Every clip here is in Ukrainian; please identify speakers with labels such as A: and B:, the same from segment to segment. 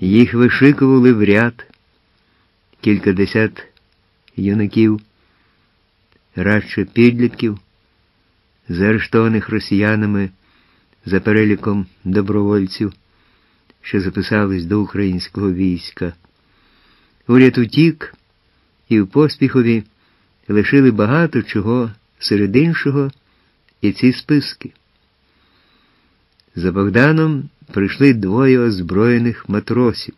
A: Їх вишикували в ряд, кількадесят юнаків, радше підлітків, заарештованих росіянами за переліком добровольців, що записались до українського війська. Уряд утік і в поспіхові лишили багато чого, серед іншого і ці списки. За Богданом прийшли двоє озброєних матросів.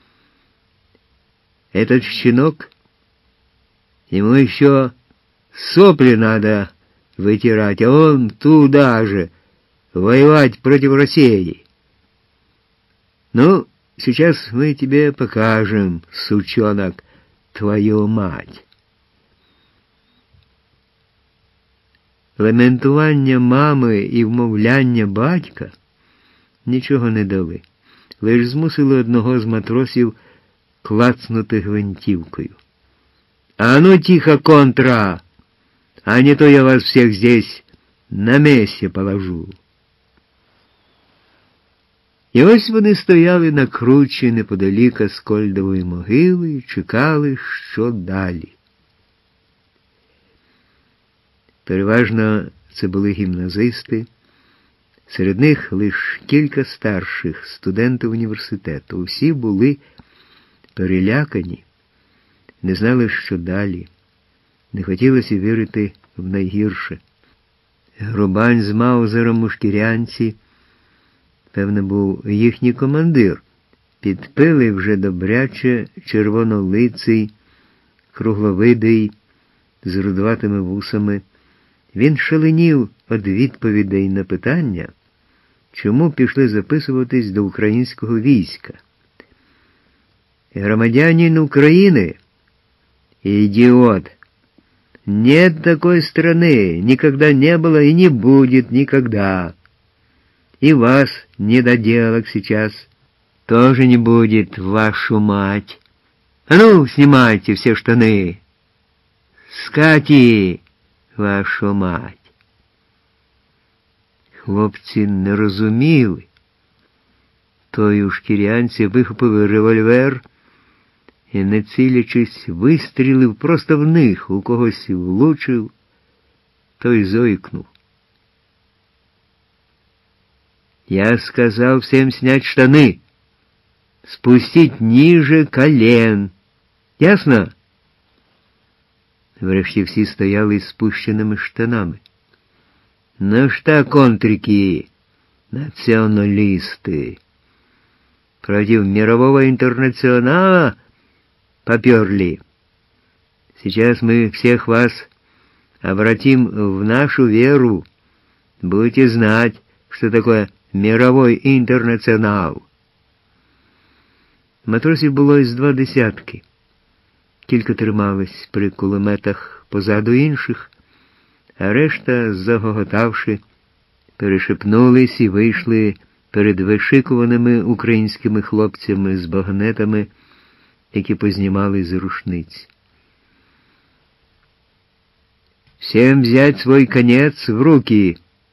A: Этот щенок, ему еще сопли надо вытирать, а он туда же, воевать против России. Ну, сейчас мы тебе покажем, сучонок, твою мать. Лементування мами і вмовляння батька нічого не дали, лиш змусили одного з матросів клацнути гвинтівкою. «А ну тихо, контра! А не то я вас всех здесь на месте положу!» І ось вони стояли на кручі неподалік Аскольдової могили і чекали, що далі. Переважно це були гімназисти, серед них лише кілька старших студентів університету. Усі були перелякані, не знали, що далі. Не хотілося вірити в найгірше. Грубань з Маузером у шкірянці, певно, був їхній командир. Підпилий вже добряче, червонолиций, кругловидий, з рудуватими вусами. Він шаленів від відповідей на питання, чому пішли записуватись до українського війська. Громадянин Украины, идиот, нет такой страны, никогда не было и не будет никогда. И вас, недоделок, сейчас тоже не будет, вашу мать. А ну, снимайте все штаны. Скати, вашу мать. Хлопці не розуміли. Той у шкірянці вихопив револьвер і, не цілячись, вистрілив просто в них, у когось влучив, той зойкнув. Я сказал всем снять штаны, спустить ниже колен. Ясно? Врешті всі стояли із спущеними штанами. Ну что, контрики, националисты, против мирового интернационала поперли. Сейчас мы всех вас обратим в нашу веру. Будете знать, что такое мировой интернационал. Матросів було із 20. Кілька тримались при кулеметах позаду інших, а решта, загоготавши, перешепнулись і вийшли перед вишикуваними українськими хлопцями з багнетами, які познімали з рушниць. «Всем взять свой конец в руки!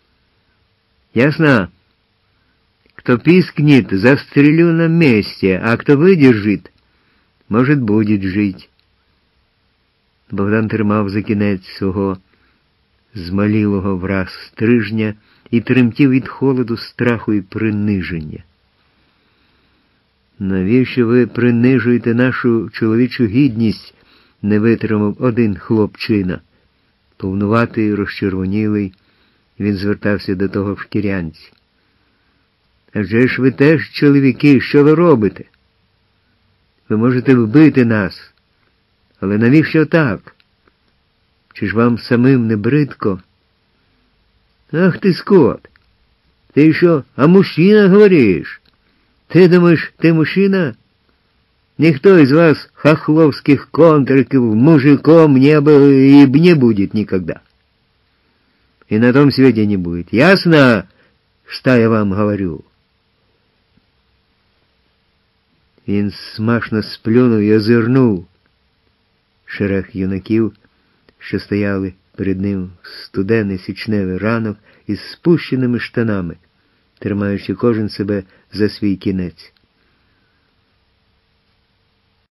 A: Ясно? Кто пискнет, застрелю на месте, а кто выдержит, может, будет жить». Богдан тримав за кінець свого змалілого враз стрижня і тремтів від холоду, страху і приниження. «Навіщо ви принижуєте нашу чоловічу гідність?» — не витримав один хлопчина. Повнуватий, розчервонілий, він звертався до того в шкірянці. «Адже ж ви теж чоловіки, що ви робите? Ви можете вбити нас, але навіщо так? Чи ж вам самим не бридко?» «Ах ты, скот! Ты еще о мужчинах говоришь? Ты думаешь, ты мужчина? Никто из вас, хохловских контриков, мужиком не был и не будет никогда. И на том свете не будет. Ясно, что я вам говорю?» Він смашно сплюнув і озирнув шерех юнаків, що стояли перед ним в студений січневий ранок із спущеними штанами, тримаючи кожен себе за свій кінець.